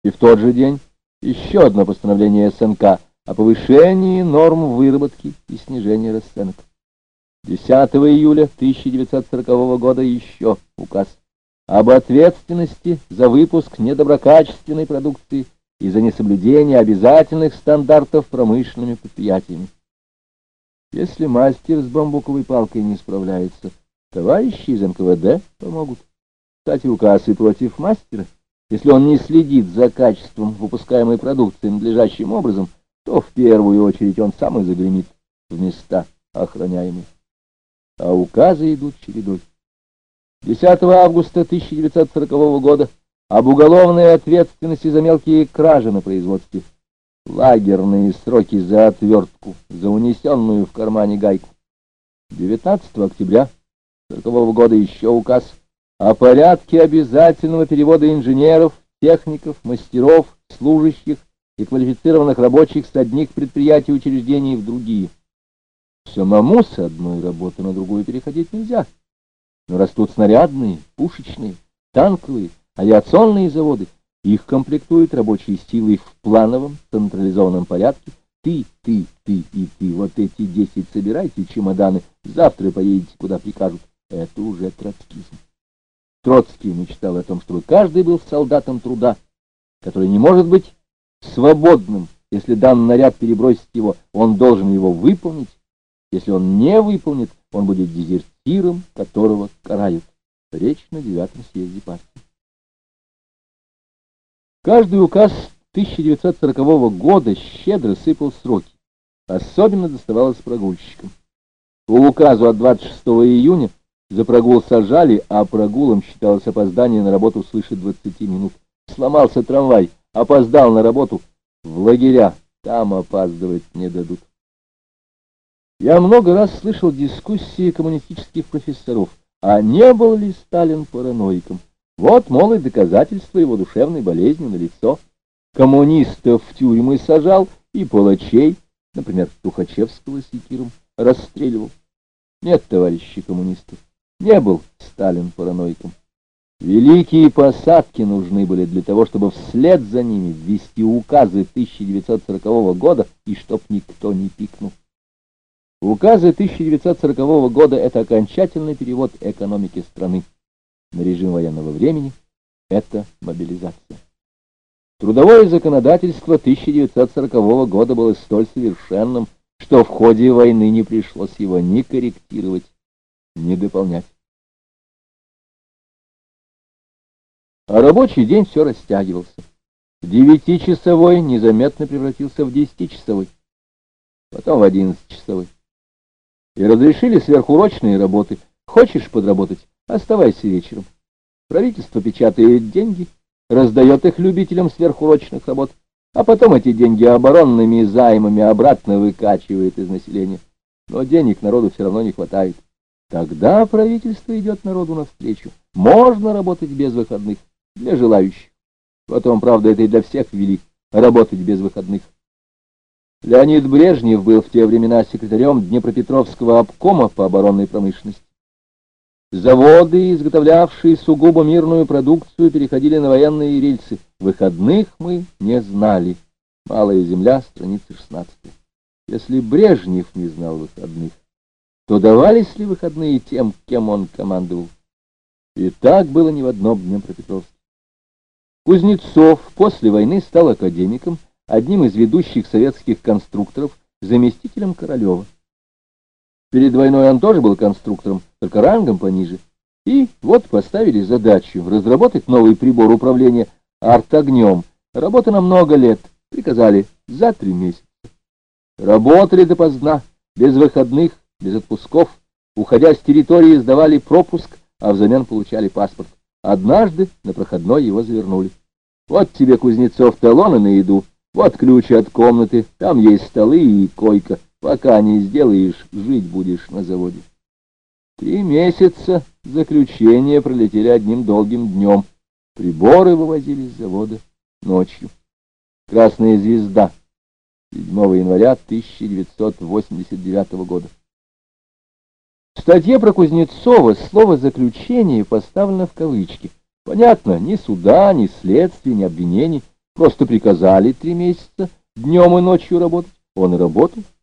И в тот же день еще одно постановление СНК о повышении норм выработки и снижении расценок. 10 июля 1940 года еще указ об ответственности за выпуск недоброкачественной продукции и за несоблюдение обязательных стандартов промышленными предприятиями. Если мастер с бамбуковой палкой не справляется, товарищи из НКВД помогут. Кстати, указ и против мастера. Если он не следит за качеством выпускаемой продукции надлежащим образом, то в первую очередь он сам и загремит в места охраняемые. А указы идут чередой. 10 августа 1940 года об уголовной ответственности за мелкие кражи на производстве. Лагерные сроки за отвертку, за унесенную в кармане гайку. 19 октября 1940 года еще указ о порядке обязательного перевода инженеров, техников, мастеров, служащих и квалифицированных рабочих с одних предприятий и учреждений в другие. Самому с одной работы на другую переходить нельзя. Но растут снарядные, пушечные, танковые, авиационные заводы. Их комплектуют рабочей силой в плановом, централизованном порядке. Ты и ты, вот эти 10 собирайте чемоданы, завтра поедете, куда прикажут. Это уже троцкизм. Троцкий мечтал о том, чтобы каждый был солдатом труда, который не может быть свободным. Если данный наряд перебросить его, он должен его выполнить. Если он не выполнит, он будет дезертиром, которого карают. Речь на 9-м съезде партии. Каждый указ 1940 года щедро сыпал сроки. Особенно доставалось прогульщикам. По указу от 26 июня за прогул сажали, а прогулом считалось опоздание на работу свыше 20 минут. Сломался трамвай, опоздал на работу, в лагеря, там опаздывать не дадут. Я много раз слышал дискуссии коммунистических профессоров, а не был ли Сталин параноиком? Вот, мол, и доказательство его душевной болезни налицо. Коммунистов в тюрьмы сажал и палачей, например, Тухачевского с Якиром, расстреливал. Нет, товарищи коммунистов, не был Сталин параноиком. Великие посадки нужны были для того, чтобы вслед за ними ввести указы 1940 года, и чтоб никто не пикнул. Указы 1940 года — это окончательный перевод экономики страны на режим военного времени, это мобилизация. Трудовое законодательство 1940 года было столь совершенным, что в ходе войны не пришлось его ни корректировать, ни дополнять. А рабочий день все растягивался. 9-часовой незаметно превратился в 10-часовой, потом в 11-часовой. И разрешили сверхурочные работы. Хочешь подработать? Оставайся вечером. Правительство печатает деньги, раздает их любителям сверхурочных работ, а потом эти деньги оборонными займами обратно выкачивает из населения. Но денег народу все равно не хватает. Тогда правительство идет народу навстречу. Можно работать без выходных для желающих. Потом, правда, это и для всех ввели — работать без выходных. Леонид Брежнев был в те времена секретарем Днепропетровского обкома по оборонной промышленности. Заводы, изготовлявшие сугубо мирную продукцию, переходили на военные рельсы. Выходных мы не знали. Малая земля, страница 16. Если Брежнев не знал выходных, то давались ли выходные тем, кем он командовал? И так было не в одном Днепропетровске. Кузнецов после войны стал академиком, одним из ведущих советских конструкторов, заместителем Королева. Перед войной он тоже был конструктором, только рангом пониже. И вот поставили задачу разработать новый прибор управления артогнем. Работа на много лет. Приказали за 3 месяца. Работали допоздна, без выходных, без отпусков. Уходя с территории, сдавали пропуск, а взамен получали паспорт. Однажды на проходной его завернули. Вот тебе, Кузнецов, талоны на еду. Вот ключ от комнаты, там есть столы и койка. Пока не сделаешь, жить будешь на заводе. 3 месяца заключения пролетели одним долгим днем. Приборы вывозили с завода ночью. Красная звезда. 7 января 1989 года. В статье про Кузнецова слово «заключение» поставлено в кавычки. Понятно, ни суда, ни следствия, ни обвинений. Просто приказали 3 месяца днем и ночью работать. Он и работал.